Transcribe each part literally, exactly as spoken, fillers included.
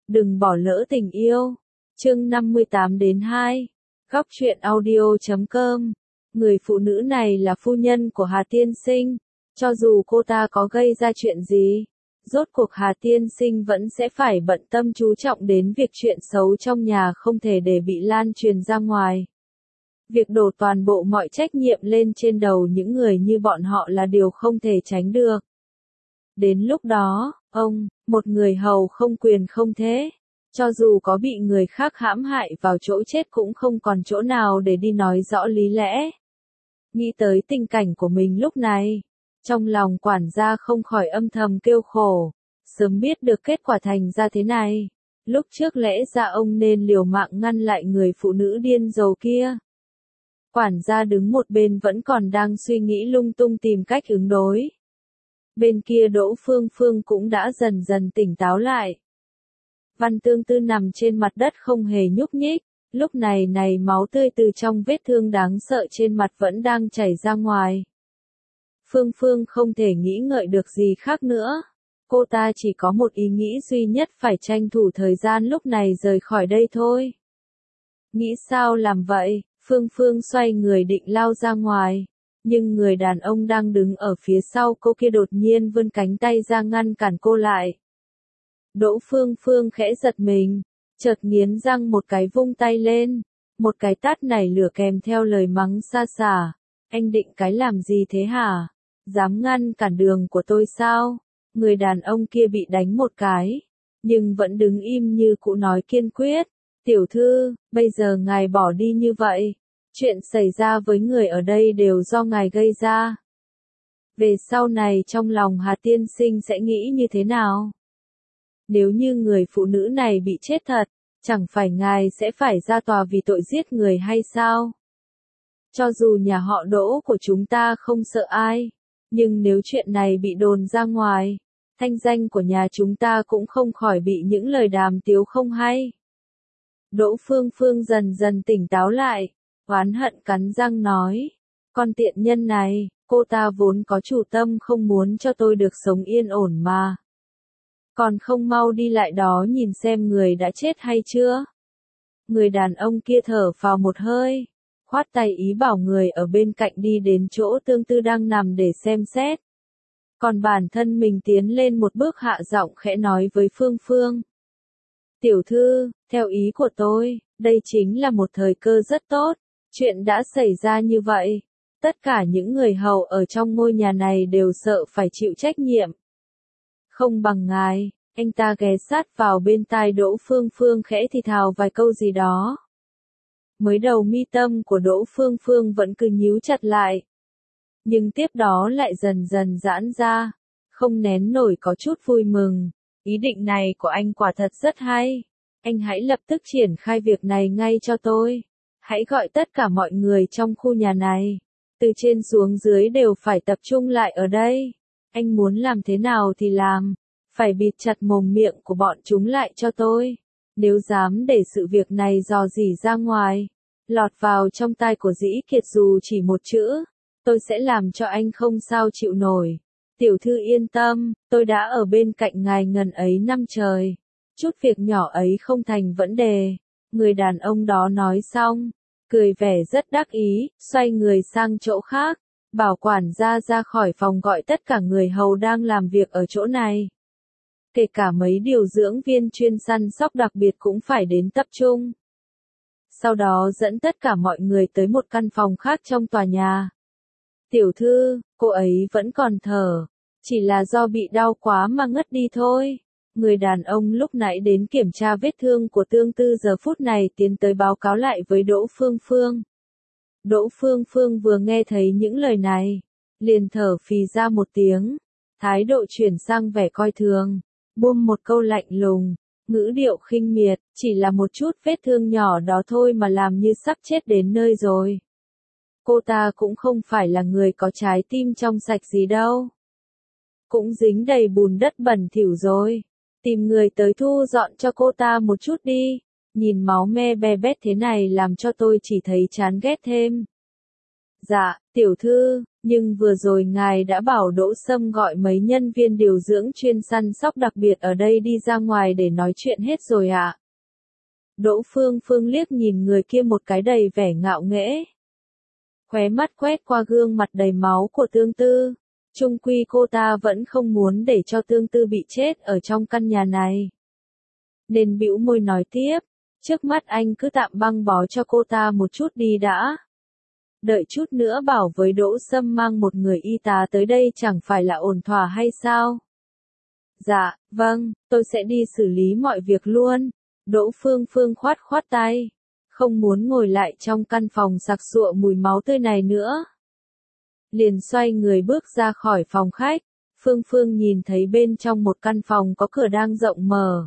Đừng bỏ lỡ tình yêu. Chương năm mươi tám đến hai. Góc truyện audio chấm com. Người phụ nữ này là phu nhân của Hà Tiên Sinh. Cho dù cô ta có gây ra chuyện gì, rốt cuộc Hà Tiên Sinh vẫn sẽ phải bận tâm chú trọng đến việc chuyện xấu trong nhà không thể để bị lan truyền ra ngoài. Việc đổ toàn bộ mọi trách nhiệm lên trên đầu những người như bọn họ là điều không thể tránh được. Đến lúc đó, ông, một người hầu không quyền không thế, cho dù có bị người khác hãm hại vào chỗ chết cũng không còn chỗ nào để đi nói rõ lý lẽ. Nghĩ tới tình cảnh của mình lúc này, trong lòng quản gia không khỏi âm thầm kêu khổ, sớm biết được kết quả thành ra thế này, lúc trước lẽ ra ông nên liều mạng ngăn lại người phụ nữ điên rồ kia. Quản gia đứng một bên vẫn còn đang suy nghĩ lung tung tìm cách ứng đối. Bên kia Đỗ Phương Phương cũng đã dần dần tỉnh táo lại. Văn Tương Tư nằm trên mặt đất không hề nhúc nhích, lúc này này máu tươi từ trong vết thương đáng sợ trên mặt vẫn đang chảy ra ngoài. Phương Phương không thể nghĩ ngợi được gì khác nữa. Cô ta chỉ có một ý nghĩ duy nhất, phải tranh thủ thời gian lúc này rời khỏi đây thôi. Nghĩ sao làm vậy, Phương Phương xoay người định lao ra ngoài. Nhưng người đàn ông đang đứng ở phía sau cô kia đột nhiên vươn cánh tay ra ngăn cản cô lại. Đỗ Phương Phương khẽ giật mình, chợt nghiến răng một cái vung tay lên. Một cái tát nảy lửa kèm theo lời mắng xa xả. Anh định cái làm gì thế hả? Dám ngăn cản đường của tôi sao? Người đàn ông kia bị đánh một cái, nhưng vẫn đứng im như cũ nói kiên quyết. Tiểu thư, bây giờ ngài bỏ đi như vậy. Chuyện xảy ra với người ở đây đều do ngài gây ra. Về sau này trong lòng Hà Tiên Sinh sẽ nghĩ như thế nào? Nếu như người phụ nữ này bị chết thật, chẳng phải ngài sẽ phải ra tòa vì tội giết người hay sao? Cho dù nhà họ Đỗ của chúng ta không sợ ai, nhưng nếu chuyện này bị đồn ra ngoài, thanh danh của nhà chúng ta cũng không khỏi bị những lời đàm tiếu không hay. Đỗ Phương Phương dần dần tỉnh táo lại, oán hận cắn răng nói, con tiện nhân này, cô ta vốn có chủ tâm không muốn cho tôi được sống yên ổn mà. Còn không mau đi lại đó nhìn xem người đã chết hay chưa. Người đàn ông kia thở phào một hơi, khoát tay ý bảo người ở bên cạnh đi đến chỗ Tương Tư đang nằm để xem xét. Còn bản thân mình tiến lên một bước hạ giọng khẽ nói với Phương Phương. Tiểu thư, theo ý của tôi, đây chính là một thời cơ rất tốt. Chuyện đã xảy ra như vậy, tất cả những người hầu ở trong ngôi nhà này đều sợ phải chịu trách nhiệm. Không bằng ngài, anh ta ghé sát vào bên tai Đỗ Phương Phương khẽ thì thào vài câu gì đó. Mới đầu mi tâm của Đỗ Phương Phương vẫn cứ nhíu chặt lại, nhưng tiếp đó lại dần dần giãn ra, không nén nổi có chút vui mừng. Ý định này của anh quả thật rất hay. Anh hãy lập tức triển khai việc này ngay cho tôi. Hãy gọi tất cả mọi người trong khu nhà này, từ trên xuống dưới đều phải tập trung lại ở đây. Anh muốn làm thế nào thì làm, phải bịt chặt mồm miệng của bọn chúng lại cho tôi. Nếu dám để sự việc này dò dỉ ra ngoài, lọt vào trong tai của Dĩ Kiệt dù chỉ một chữ, tôi sẽ làm cho anh không sao chịu nổi. Tiểu thư yên tâm, tôi đã ở bên cạnh ngài ngần ấy năm trời. Chút việc nhỏ ấy không thành vấn đề. Người đàn ông đó nói xong, cười vẻ rất đắc ý, xoay người sang chỗ khác, bảo quản gia ra khỏi phòng gọi tất cả người hầu đang làm việc ở chỗ này. Kể cả mấy điều dưỡng viên chuyên săn sóc đặc biệt cũng phải đến tập trung. Sau đó dẫn tất cả mọi người tới một căn phòng khác trong tòa nhà. Tiểu thư, cô ấy vẫn còn thở, chỉ là do bị đau quá mà ngất đi thôi. Người đàn ông lúc nãy đến kiểm tra vết thương của Tương Tư giờ phút này tiến tới báo cáo lại với Đỗ Phương Phương. Đỗ Phương Phương vừa nghe thấy những lời này, liền thở phì ra một tiếng, thái độ chuyển sang vẻ coi thường, buông một câu lạnh lùng, ngữ điệu khinh miệt, chỉ là một chút vết thương nhỏ đó thôi mà làm như sắp chết đến nơi rồi. Cô ta cũng không phải là người có trái tim trong sạch gì đâu. Cũng dính đầy bùn đất bẩn thỉu rồi. Tìm người tới thu dọn cho cô ta một chút đi. Nhìn máu me be bét thế này làm cho tôi chỉ thấy chán ghét thêm. Dạ, tiểu thư, Nhưng vừa rồi ngài đã bảo Đỗ Sâm gọi mấy nhân viên điều dưỡng chuyên săn sóc đặc biệt ở đây đi ra ngoài để nói chuyện hết rồi ạ. Đỗ Phương Phương liếc nhìn người kia một cái đầy vẻ ngạo nghễ. Khóe mắt quét qua gương mặt đầy máu của Tương Tư. Chung quy cô ta vẫn không muốn để cho Tương Tư bị chết ở trong căn nhà này. Nên bĩu môi nói tiếp, trước mắt anh cứ tạm băng bó cho cô ta một chút đi đã. Đợi chút nữa bảo với Đỗ Sâm mang một người y tá tới đây chẳng phải là ổn thỏa hay sao? Dạ, vâng, tôi sẽ đi xử lý mọi việc luôn. Đỗ Phương Phương khoát khoát tay, không muốn ngồi lại trong căn phòng sặc sụa mùi máu tươi này nữa. Liền xoay người bước ra khỏi phòng khách, Phương Phương nhìn thấy bên trong một căn phòng có cửa đang rộng mở.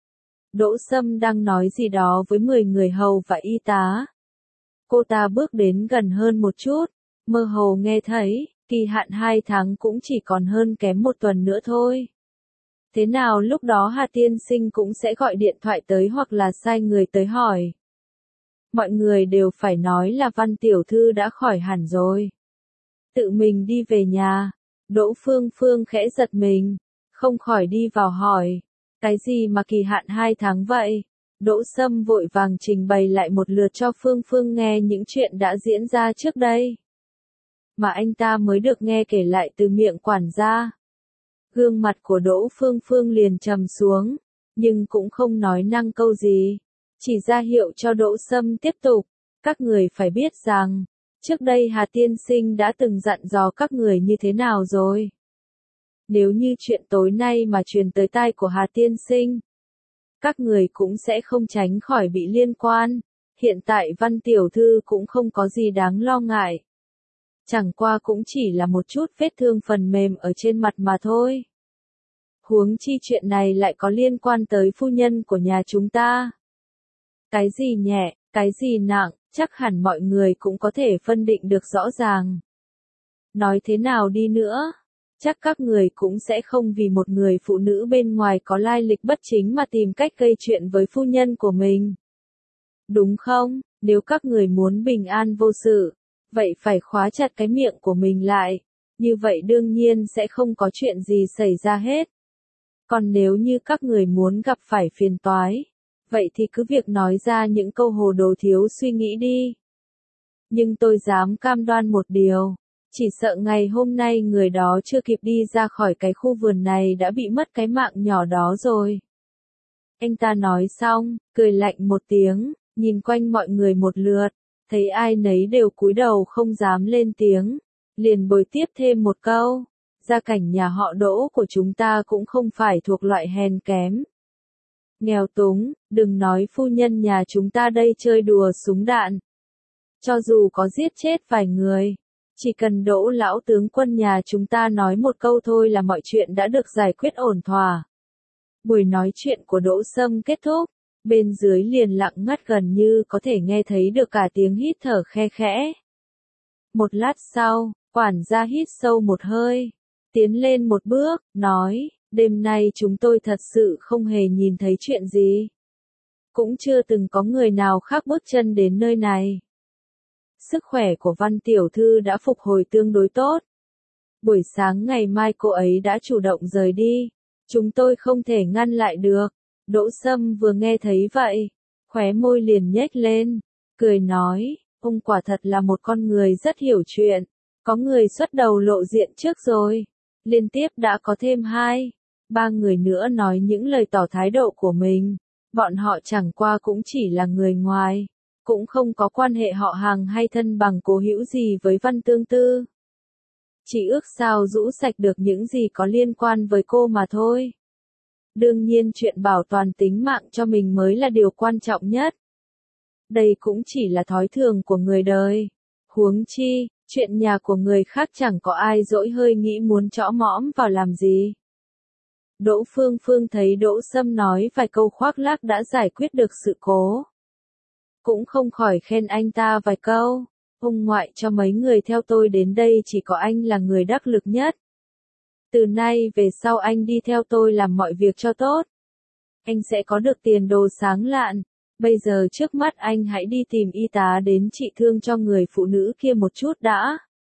Đỗ Sâm đang nói gì đó với mười người hầu và y tá. Cô ta bước đến gần hơn một chút, mơ hồ nghe thấy, kỳ hạn hai tháng cũng chỉ còn hơn kém một tuần nữa thôi. Thế nào lúc đó Hà Tiên Sinh cũng sẽ gọi điện thoại tới hoặc là sai người tới hỏi. Mọi người đều phải nói là Văn tiểu thư đã khỏi hẳn rồi. Tự mình đi về nhà, Đỗ Phương Phương khẽ giật mình, không khỏi đi vào hỏi, cái gì mà kỳ hạn hai tháng vậy? Đỗ Sâm vội vàng trình bày lại một lượt cho Phương Phương nghe những chuyện đã diễn ra trước đây. Mà anh ta mới được nghe kể lại từ miệng quản gia. Gương mặt của Đỗ Phương Phương liền trầm xuống, nhưng cũng không nói năng câu gì, chỉ ra hiệu cho Đỗ Sâm tiếp tục. Các người phải biết rằng, trước đây Hà Tiên Sinh đã từng dặn dò các người như thế nào rồi. Nếu như chuyện tối nay mà truyền tới tai của Hà Tiên Sinh, các người cũng sẽ không tránh khỏi bị liên quan. Hiện tại Văn tiểu thư cũng không có gì đáng lo ngại. Chẳng qua cũng chỉ là một chút vết thương phần mềm ở trên mặt mà thôi. Huống chi chuyện này lại có liên quan tới phu nhân của nhà chúng ta. Cái gì nhẹ, cái gì nặng, chắc hẳn mọi người cũng có thể phân định được rõ ràng. Nói thế nào đi nữa, chắc các người cũng sẽ không vì một người phụ nữ bên ngoài có lai lịch bất chính mà tìm cách gây chuyện với phu nhân của mình. Đúng không? Nếu các người muốn bình an vô sự, vậy phải khóa chặt cái miệng của mình lại. Như vậy đương nhiên sẽ không có chuyện gì xảy ra hết. Còn nếu như các người muốn gặp phải phiền toái, vậy thì cứ việc nói ra những câu hồ đồ thiếu suy nghĩ đi. Nhưng tôi dám cam đoan một điều, chỉ sợ ngày hôm nay người đó chưa kịp đi ra khỏi cái khu vườn này đã bị mất cái mạng nhỏ đó rồi. Anh ta nói xong, cười lạnh một tiếng, nhìn quanh mọi người một lượt, thấy ai nấy đều cúi đầu không dám lên tiếng, liền bồi tiếp thêm một câu, gia cảnh nhà họ Đỗ của chúng ta cũng không phải thuộc loại hèn kém. Nghèo túng, đừng nói phu nhân nhà chúng ta đây chơi đùa súng đạn. Cho dù có giết chết vài người, chỉ cần Đỗ lão tướng quân nhà chúng ta nói một câu thôi là mọi chuyện đã được giải quyết ổn thỏa. Buổi nói chuyện của Đỗ Sâm kết thúc, bên dưới liền lặng ngắt gần như có thể nghe thấy được cả tiếng hít thở khe khẽ. Một lát sau, quản gia hít sâu một hơi, tiến lên một bước, nói, đêm nay chúng tôi thật sự không hề nhìn thấy chuyện gì. Cũng chưa từng có người nào khác bước chân đến nơi này. Sức khỏe của Văn tiểu thư đã phục hồi tương đối tốt. Buổi sáng ngày mai cô ấy đã chủ động rời đi. Chúng tôi không thể ngăn lại được. Đỗ Sâm vừa nghe thấy vậy, khóe môi liền nhếch lên, cười nói, ông quả thật là một con người rất hiểu chuyện. Có người xuất đầu lộ diện trước rồi. Liên tiếp đã có thêm hai, ba người nữa nói những lời tỏ thái độ của mình. Bọn họ chẳng qua cũng chỉ là người ngoài, cũng không có quan hệ họ hàng hay thân bằng cố hữu gì với Văn Tương Tư. Chỉ ước sao rũ sạch được những gì có liên quan với cô mà thôi. Đương nhiên chuyện bảo toàn tính mạng cho mình mới là điều quan trọng nhất. Đây cũng chỉ là thói thường của người đời. Huống chi, chuyện nhà của người khác chẳng có ai dỗi hơi nghĩ muốn trõ mõm vào làm gì. Đỗ Phương Phương thấy Đỗ Sâm nói vài câu khoác lác đã giải quyết được sự cố. Cũng không khỏi khen anh ta vài câu, ông ngoại cho mấy người theo tôi đến đây chỉ có anh là người đắc lực nhất. Từ nay về sau anh đi theo tôi làm mọi việc cho tốt. Anh sẽ có được tiền đồ sáng lạn. Bây giờ trước mắt anh hãy đi tìm y tá đến trị thương cho người phụ nữ kia một chút đã.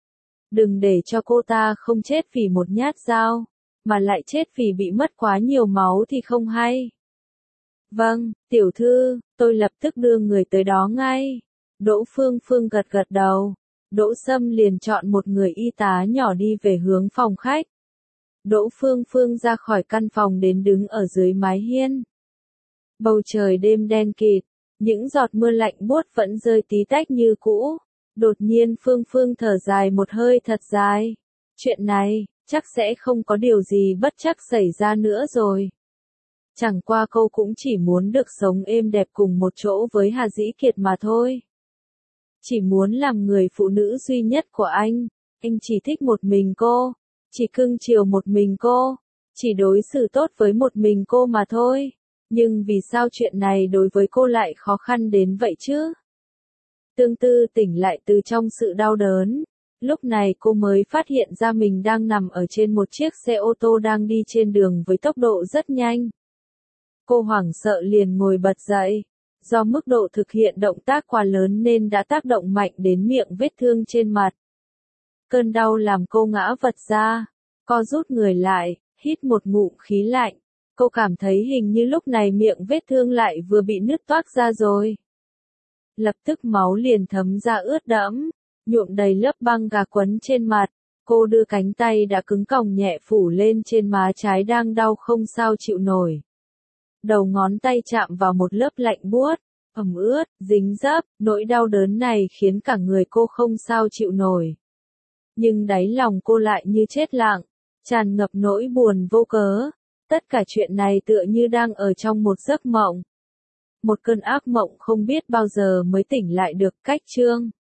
Đừng để cho cô ta không chết vì một nhát dao, mà lại chết vì bị mất quá nhiều máu thì không hay. Vâng, tiểu thư, tôi lập tức đưa người tới đó ngay. Đỗ Phương Phương gật gật đầu. Đỗ Sâm liền chọn một người y tá nhỏ đi về hướng phòng khách. Đỗ Phương Phương ra khỏi căn phòng đến đứng ở dưới mái hiên. Bầu trời đêm đen kịt, những giọt mưa lạnh buốt vẫn rơi tí tách như cũ. Đột nhiên Phương Phương thở dài một hơi thật dài. Chuyện này, chắc sẽ không có điều gì bất trắc xảy ra nữa rồi. Chẳng qua cô cũng chỉ muốn được sống êm đẹp cùng một chỗ với Hà Dĩ Kiệt mà thôi. Chỉ muốn làm người phụ nữ duy nhất của anh. Anh chỉ thích một mình cô. Chỉ cưng chiều một mình cô. Chỉ đối xử tốt với một mình cô mà thôi. Nhưng vì sao chuyện này đối với cô lại khó khăn đến vậy chứ? Tương Tư tỉnh lại từ trong sự đau đớn. Lúc này cô mới phát hiện ra mình đang nằm ở trên một chiếc xe ô tô đang đi trên đường với tốc độ rất nhanh. Cô hoảng sợ liền ngồi bật dậy. Do mức độ thực hiện động tác quá lớn nên đã tác động mạnh đến miệng vết thương trên mặt. Cơn đau làm cô ngã vật ra. Co rút người lại, hít một ngụm khí lạnh. Cô cảm thấy hình như lúc này miệng vết thương lại vừa bị nứt toác ra rồi. Lập tức máu liền thấm ra ướt đẫm, nhuộm đầy lớp băng gà quấn trên mặt. Cô đưa cánh tay đã cứng còng nhẹ phủ lên trên má trái đang đau không sao chịu nổi. Đầu ngón tay chạm vào một lớp lạnh buốt, ẩm ướt, dính dấp, nỗi đau đớn này khiến cả người cô không sao chịu nổi. Nhưng đáy lòng cô lại như chết lặng, tràn ngập nỗi buồn vô cớ. Tất cả chuyện này tựa như đang ở trong một giấc mộng. Một cơn ác mộng không biết bao giờ mới tỉnh lại được. Cách chương